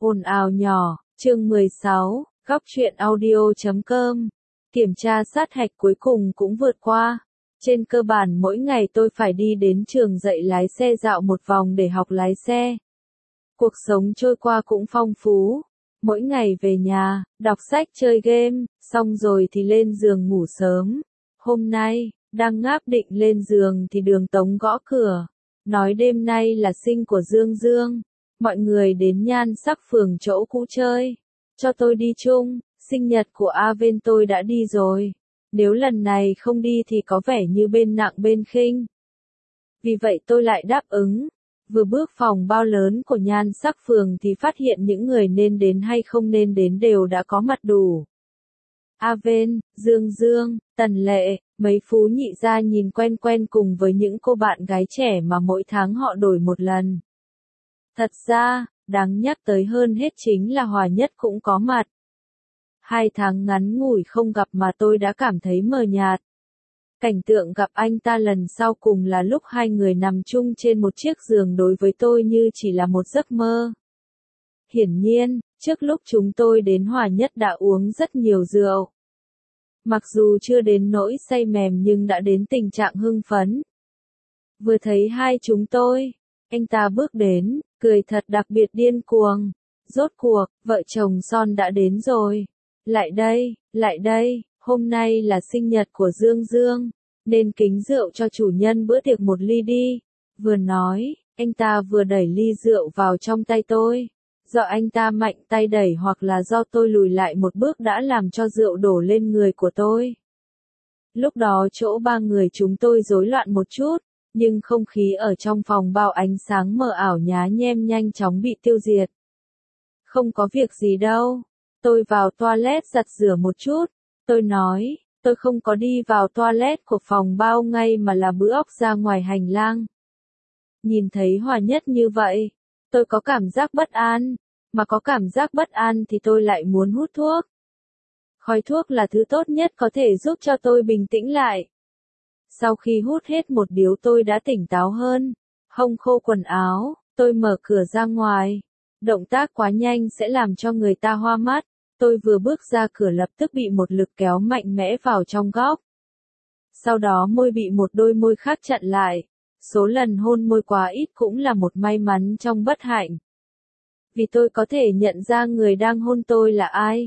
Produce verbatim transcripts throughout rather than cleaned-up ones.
Ồn ào nhỏ, chương mười sáu, góc truyện audio chấm com. Kiểm tra sát hạch cuối cùng cũng vượt qua. Trên cơ bản mỗi ngày tôi phải đi đến trường dạy lái xe dạo một vòng để học lái xe. Cuộc sống trôi qua cũng phong phú. Mỗi ngày về nhà, đọc sách chơi game, xong rồi thì lên giường ngủ sớm. Hôm nay, đang ngáp định lên giường thì Đường Tống gõ cửa. Nói đêm nay là sinh của Dương Dương. Mọi người đến nhan sắc phường chỗ cũ chơi. Cho tôi đi chung, sinh nhật của Aven tôi đã đi rồi. Nếu lần này không đi thì có vẻ như bên nặng bên khinh. Vì vậy tôi lại đáp ứng. Vừa bước phòng bao lớn của nhan sắc phường thì phát hiện những người nên đến hay không nên đến đều đã có mặt đủ. Aven, Dương Dương, Tần Lệ, mấy phú nhị gia nhìn quen quen cùng với những cô bạn gái trẻ mà mỗi tháng họ đổi một lần. Thật ra, đáng nhắc tới hơn hết chính là Hòa Nhất cũng có mặt. Hai tháng ngắn ngủi không gặp mà tôi đã cảm thấy mờ nhạt. Cảnh tượng gặp anh ta lần sau cùng là lúc hai người nằm chung trên một chiếc giường đối với tôi như chỉ là một giấc mơ. Hiển nhiên, trước lúc chúng tôi đến Hòa Nhất đã uống rất nhiều rượu. Mặc dù chưa đến nỗi say mềm nhưng đã đến tình trạng hưng phấn. Vừa thấy hai chúng tôi, anh ta bước đến, cười thật đặc biệt điên cuồng. Rốt cuộc, vợ chồng son đã đến rồi. Lại đây, lại đây, hôm nay là sinh nhật của Dương Dương, nên kính rượu cho chủ nhân bữa tiệc một ly đi. Vừa nói, anh ta vừa đẩy ly rượu vào trong tay tôi. Do anh ta mạnh tay đẩy hoặc là do tôi lùi lại một bước đã làm cho rượu đổ lên người của tôi. Lúc đó chỗ ba người chúng tôi rối loạn một chút. Nhưng không khí ở trong phòng bao ánh sáng mờ ảo nhá nhem nhanh chóng bị tiêu diệt. Không có việc gì đâu. Tôi vào toilet giặt rửa một chút. Tôi nói, tôi không có đi vào toilet của phòng bao ngay mà là bữa óc ra ngoài hành lang. Nhìn thấy Hòa Nhất như vậy, tôi có cảm giác bất an. Mà có cảm giác bất an thì tôi lại muốn hút thuốc. Khói thuốc là thứ tốt nhất có thể giúp cho tôi bình tĩnh lại. Sau khi hút hết một điếu tôi đã tỉnh táo hơn. Hông khô quần áo, tôi mở cửa ra ngoài. Động tác quá nhanh sẽ làm cho người ta hoa mắt. Tôi vừa bước ra cửa lập tức bị một lực kéo mạnh mẽ vào trong góc. Sau đó môi bị một đôi môi khác chặn lại. Số lần hôn môi quá ít cũng là một may mắn trong bất hạnh. Vì tôi có thể nhận ra người đang hôn tôi là ai.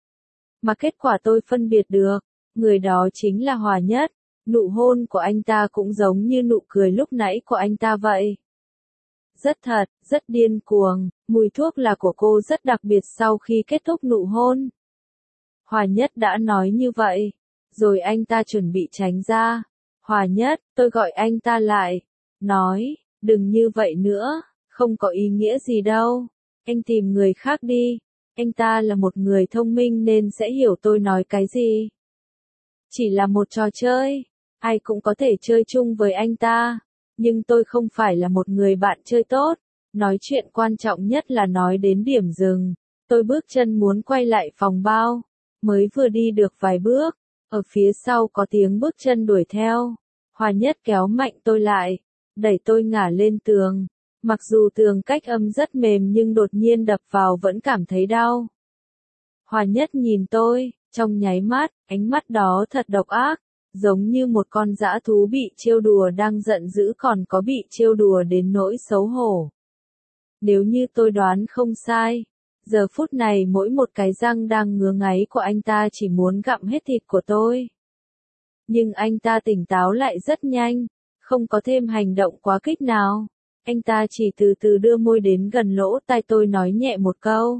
Mà kết quả tôi phân biệt được. Người đó chính là Hòa Nhất. Nụ hôn của anh ta cũng giống như nụ cười lúc nãy của anh ta vậy. Rất thật, rất điên cuồng, mùi thuốc là của cô rất đặc biệt sau khi kết thúc nụ hôn. Hòa Nhất đã nói như vậy, rồi anh ta chuẩn bị tránh ra. Hòa Nhất, tôi gọi anh ta lại, nói, đừng như vậy nữa, không có ý nghĩa gì đâu, anh tìm người khác đi, anh ta là một người thông minh nên sẽ hiểu tôi nói cái gì. Chỉ là một trò chơi. Ai cũng có thể chơi chung với anh ta, nhưng tôi không phải là một người bạn chơi tốt. Nói chuyện quan trọng nhất là nói đến điểm dừng. Tôi bước chân muốn quay lại phòng bao, mới vừa đi được vài bước, ở phía sau có tiếng bước chân đuổi theo. Hòa Nhất kéo mạnh tôi lại, đẩy tôi ngả lên tường. Mặc dù tường cách âm rất mềm nhưng đột nhiên đập vào vẫn cảm thấy đau. Hòa Nhất nhìn tôi, trong nháy mắt, ánh mắt đó thật độc ác. Giống như một con dã thú bị trêu đùa đang giận dữ còn có bị trêu đùa đến nỗi xấu hổ. Nếu như tôi đoán không sai, giờ phút này mỗi một cái răng đang ngứa ngáy của anh ta chỉ muốn gặm hết thịt của tôi. Nhưng anh ta tỉnh táo lại rất nhanh, không có thêm hành động quá kích nào. Anh ta chỉ từ từ đưa môi đến gần lỗ tai tôi nói nhẹ một câu.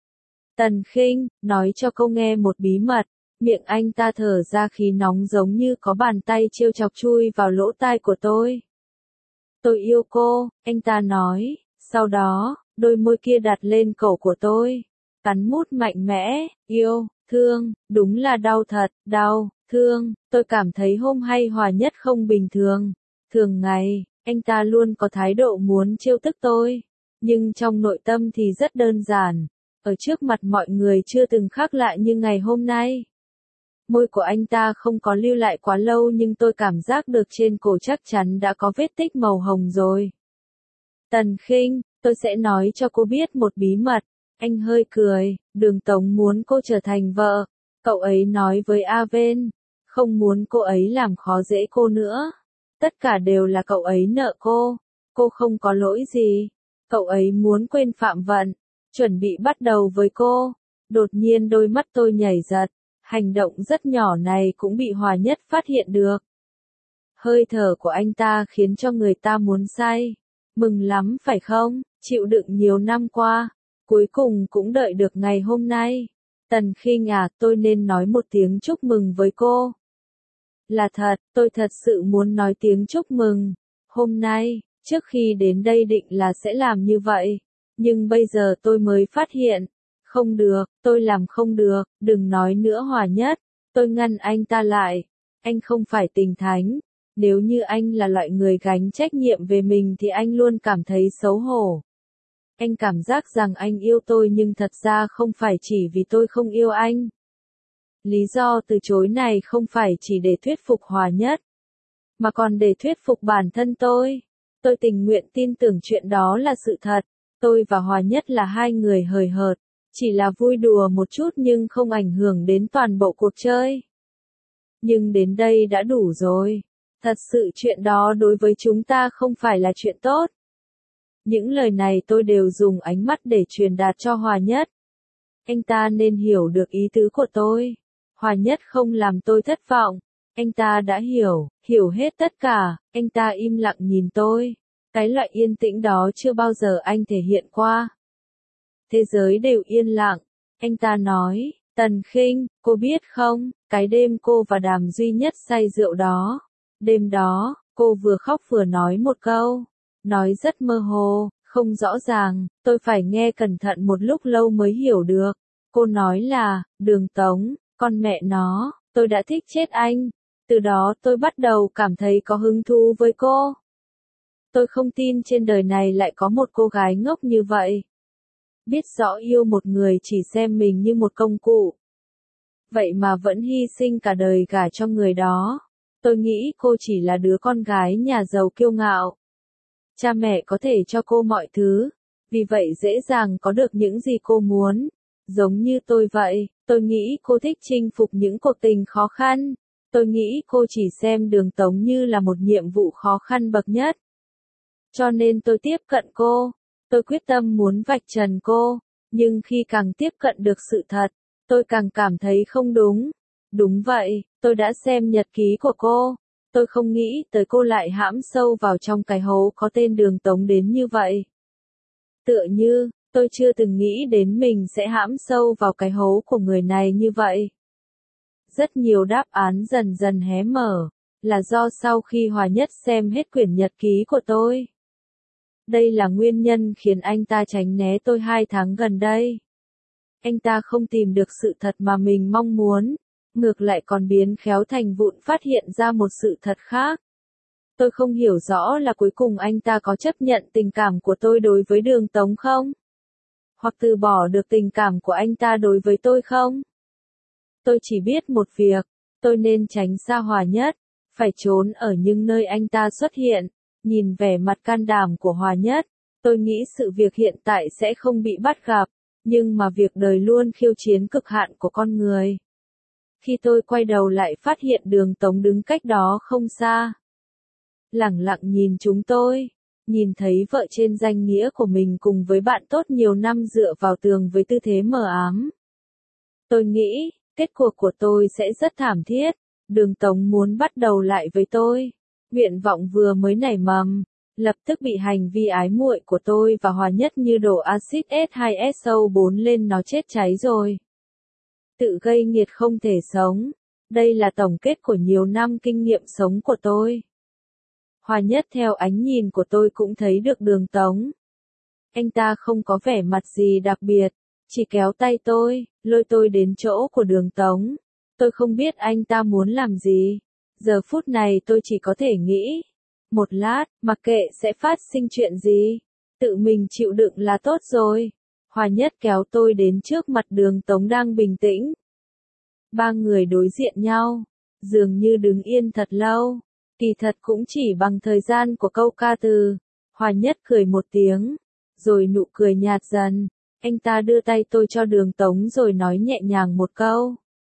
Tần Khinh, nói cho cô nghe một bí mật. Miệng anh ta thở ra khí nóng giống như có bàn tay trêu chọc chui vào lỗ tai của tôi. Tôi yêu cô, anh ta nói, sau đó, đôi môi kia đặt lên cổ của tôi. Cắn mút mạnh mẽ, yêu, thương, đúng là đau thật, đau, thương, tôi cảm thấy hôm hay Hòa Nhất không bình thường. Thường ngày, anh ta luôn có thái độ muốn trêu tức tôi, nhưng trong nội tâm thì rất đơn giản. Ở trước mặt mọi người chưa từng khác lạ như ngày hôm nay. Môi của anh ta không có lưu lại quá lâu nhưng tôi cảm giác được trên cổ chắc chắn đã có vết tích màu hồng rồi. Tần Khinh, tôi sẽ nói cho cô biết một bí mật. Anh hơi cười, Đường Tống muốn cô trở thành vợ. Cậu ấy nói với Aven, không muốn cô ấy làm khó dễ cô nữa. Tất cả đều là cậu ấy nợ cô. Cô không có lỗi gì. Cậu ấy muốn quên Phạm Vận, chuẩn bị bắt đầu với cô. Đột nhiên đôi mắt tôi nhảy giật. Hành động rất nhỏ này cũng bị Hòa Nhất phát hiện được. Hơi thở của anh ta khiến cho người ta muốn say. Mừng lắm phải không? Chịu đựng nhiều năm qua. Cuối cùng cũng đợi được ngày hôm nay. Tần Khinh à, tôi nên nói một tiếng chúc mừng với cô. Là thật, tôi thật sự muốn nói tiếng chúc mừng. Hôm nay, trước khi đến đây định là sẽ làm như vậy. Nhưng bây giờ tôi mới phát hiện. Không được, tôi làm không được, đừng nói nữa Hòa Nhất. Tôi ngăn anh ta lại. Anh không phải tình thánh. Nếu như anh là loại người gánh trách nhiệm về mình thì anh luôn cảm thấy xấu hổ. Anh cảm giác rằng anh yêu tôi nhưng thật ra không phải chỉ vì tôi không yêu anh. Lý do từ chối này không phải chỉ để thuyết phục Hòa Nhất, mà còn để thuyết phục bản thân tôi. Tôi tình nguyện tin tưởng chuyện đó là sự thật. Tôi và Hòa Nhất là hai người hời hợt, chỉ là vui đùa một chút nhưng không ảnh hưởng đến toàn bộ cuộc chơi. Nhưng đến đây đã đủ rồi. Thật sự chuyện đó đối với chúng ta không phải là chuyện tốt. Những lời này tôi đều dùng ánh mắt để truyền đạt cho Hòa Nhất. Anh ta nên hiểu được ý tứ của tôi. Hòa Nhất không làm tôi thất vọng. Anh ta đã hiểu, hiểu hết tất cả. Anh ta im lặng nhìn tôi. Cái loại yên tĩnh đó chưa bao giờ anh thể hiện qua. Thế giới đều yên lặng. Anh ta nói, Tần Khinh, cô biết không, cái đêm cô và Đàm Duy Nhất say rượu đó. Đêm đó, cô vừa khóc vừa nói một câu. Nói rất mơ hồ, không rõ ràng, tôi phải nghe cẩn thận một lúc lâu mới hiểu được. Cô nói là, Đường Tống, con mẹ nó, tôi đã thích chết anh. Từ đó tôi bắt đầu cảm thấy có hứng thú với cô. Tôi không tin trên đời này lại có một cô gái ngốc như vậy. Biết rõ yêu một người chỉ xem mình như một công cụ. Vậy mà vẫn hy sinh cả đời gả cho người đó. Tôi nghĩ cô chỉ là đứa con gái nhà giàu kiêu ngạo. Cha mẹ có thể cho cô mọi thứ, vì vậy dễ dàng có được những gì cô muốn. Giống như tôi vậy, tôi nghĩ cô thích chinh phục những cuộc tình khó khăn. Tôi nghĩ cô chỉ xem Đường Tống như là một nhiệm vụ khó khăn bậc nhất. Cho nên tôi tiếp cận cô. Tôi quyết tâm muốn vạch trần cô. Nhưng khi càng tiếp cận được sự thật, tôi càng cảm thấy không đúng. Đúng vậy, tôi đã xem nhật ký của cô. Tôi không nghĩ tới cô lại hãm sâu vào trong cái hố có tên Đường Tống đến như vậy. Tựa như, tôi chưa từng nghĩ đến mình sẽ hãm sâu vào cái hố của người này như vậy. Rất nhiều đáp án dần dần hé mở, là do sau khi Hòa Nhất xem hết quyển nhật ký của tôi. Đây là nguyên nhân khiến anh ta tránh né tôi hai tháng gần đây. Anh ta không tìm được sự thật mà mình mong muốn. Ngược lại còn biến khéo thành vụn phát hiện ra một sự thật khác. Tôi không hiểu rõ là cuối cùng anh ta có chấp nhận tình cảm của tôi đối với Đường Tống không? Hoặc từ bỏ được tình cảm của anh ta đối với tôi không? Tôi chỉ biết một việc, tôi nên tránh xa Hòa Nhất, phải trốn ở những nơi anh ta xuất hiện. Nhìn vẻ mặt can đảm của Hòa Nhất, tôi nghĩ sự việc hiện tại sẽ không bị bắt gặp, nhưng mà việc đời luôn khiêu chiến cực hạn của con người. Khi tôi quay đầu lại phát hiện Đường Tống đứng cách đó không xa. Lẳng lặng nhìn chúng tôi, nhìn thấy vợ trên danh nghĩa của mình cùng với bạn tốt nhiều năm dựa vào tường với tư thế mờ ám. Tôi nghĩ, kết cuộc của tôi sẽ rất thảm thiết. Đường Tống muốn bắt đầu lại với tôi. Nguyện vọng vừa mới nảy mầm, lập tức bị hành vi ái muội của tôi và Hòa Nhất như đổ axit S hai S O bốn lên nó chết cháy rồi. Tự gây nghiệt không thể sống. Đây là tổng kết của nhiều năm kinh nghiệm sống của tôi. Hòa Nhất theo ánh nhìn của tôi cũng thấy được Đường Tống. Anh ta không có vẻ mặt gì đặc biệt, chỉ kéo tay tôi, lôi tôi đến chỗ của Đường Tống. Tôi không biết anh ta muốn làm gì. Giờ phút này tôi chỉ có thể nghĩ. Một lát, mặc kệ sẽ phát sinh chuyện gì. Tự mình chịu đựng là tốt rồi. Hòa Nhất kéo tôi đến trước mặt Đường Tống đang bình tĩnh. Ba người đối diện nhau, dường như đứng yên thật lâu. Kỳ thật cũng chỉ bằng thời gian của câu ca từ. Hòa Nhất cười một tiếng, rồi nụ cười nhạt dần. Anh ta đưa tay tôi cho Đường Tống rồi nói nhẹ nhàng một câu.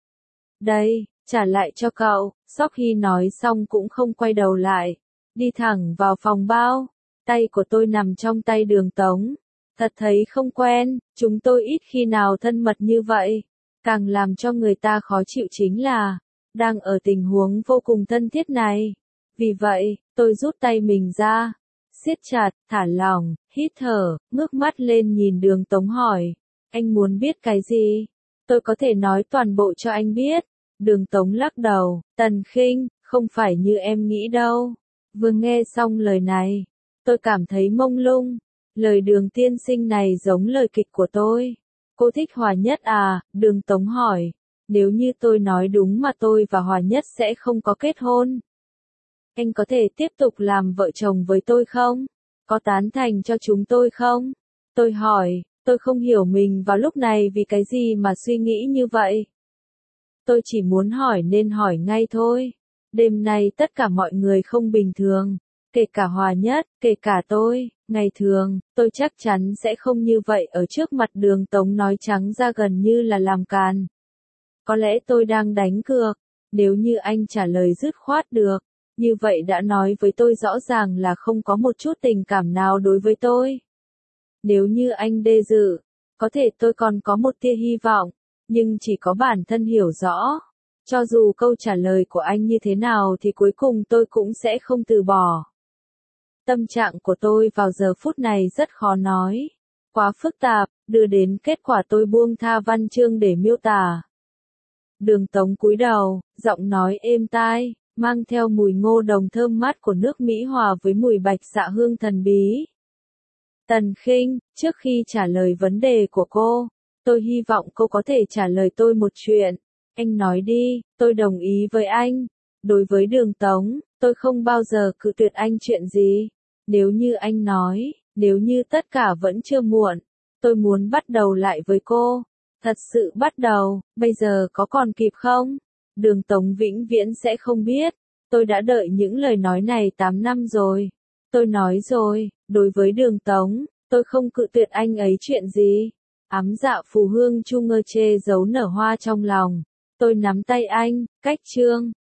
Đây, trả lại cho cậu. Sóc Hy nói xong cũng không quay đầu lại. Đi thẳng vào phòng bao. Tay của tôi nằm trong tay Đường Tống. Thật thấy không quen, chúng tôi ít khi nào thân mật như vậy. Càng làm cho người ta khó chịu chính là, đang ở tình huống vô cùng thân thiết này. Vì vậy, tôi rút tay mình ra, siết chặt, thả lỏng, hít thở, ngước mắt lên nhìn Đường Tống hỏi. Anh muốn biết cái gì? Tôi có thể nói toàn bộ cho anh biết. Đường Tống lắc đầu, Tần Khinh, không phải như em nghĩ đâu. Vừa nghe xong lời này, tôi cảm thấy mông lung. Lời Đường tiên sinh này giống lời kịch của tôi. Cô thích Hòa Nhất à? Đường Tống hỏi. Nếu như tôi nói đúng mà tôi và Hòa Nhất sẽ không có kết hôn, anh có thể tiếp tục làm vợ chồng với tôi không? Có tán thành cho chúng tôi không? Tôi hỏi, tôi không hiểu mình vào lúc này vì cái gì mà suy nghĩ như vậy. Tôi chỉ muốn hỏi nên hỏi ngay thôi. Đêm nay tất cả mọi người không bình thường, kể cả Hòa Nhất, kể cả tôi. Ngày thường, tôi chắc chắn sẽ không như vậy ở trước mặt Đường Tống nói trắng ra gần như là làm càn. Có lẽ tôi đang đánh cược, nếu như anh trả lời dứt khoát được, như vậy đã nói với tôi rõ ràng là không có một chút tình cảm nào đối với tôi. Nếu như anh đề dự, có thể tôi còn có một tia hy vọng, nhưng chỉ có bản thân hiểu rõ. Cho dù câu trả lời của anh như thế nào thì cuối cùng tôi cũng sẽ không từ bỏ. Tâm trạng của tôi vào giờ phút này rất khó nói. Quá phức tạp, đưa đến kết quả tôi buông tha văn chương để miêu tả. Đường Tống cúi đầu, giọng nói êm tai, mang theo mùi ngô đồng thơm mát của nước Mỹ hòa với mùi bạch xạ hương thần bí. Tần Khinh, trước khi trả lời vấn đề của cô, tôi hy vọng cô có thể trả lời tôi một chuyện. Anh nói đi, tôi đồng ý với anh. Đối với Đường Tống, tôi không bao giờ cự tuyệt anh chuyện gì. Nếu như anh nói, nếu như tất cả vẫn chưa muộn, tôi muốn bắt đầu lại với cô. Thật sự bắt đầu, bây giờ có còn kịp không? Đường Tống vĩnh viễn sẽ không biết. Tôi đã đợi những lời nói này tám năm rồi. Tôi nói rồi, đối với Đường Tống, tôi không cự tuyệt anh ấy chuyện gì. Ám dạ phù hương chu ngơ chê giấu nở hoa trong lòng. Tôi nắm tay anh, cách chương.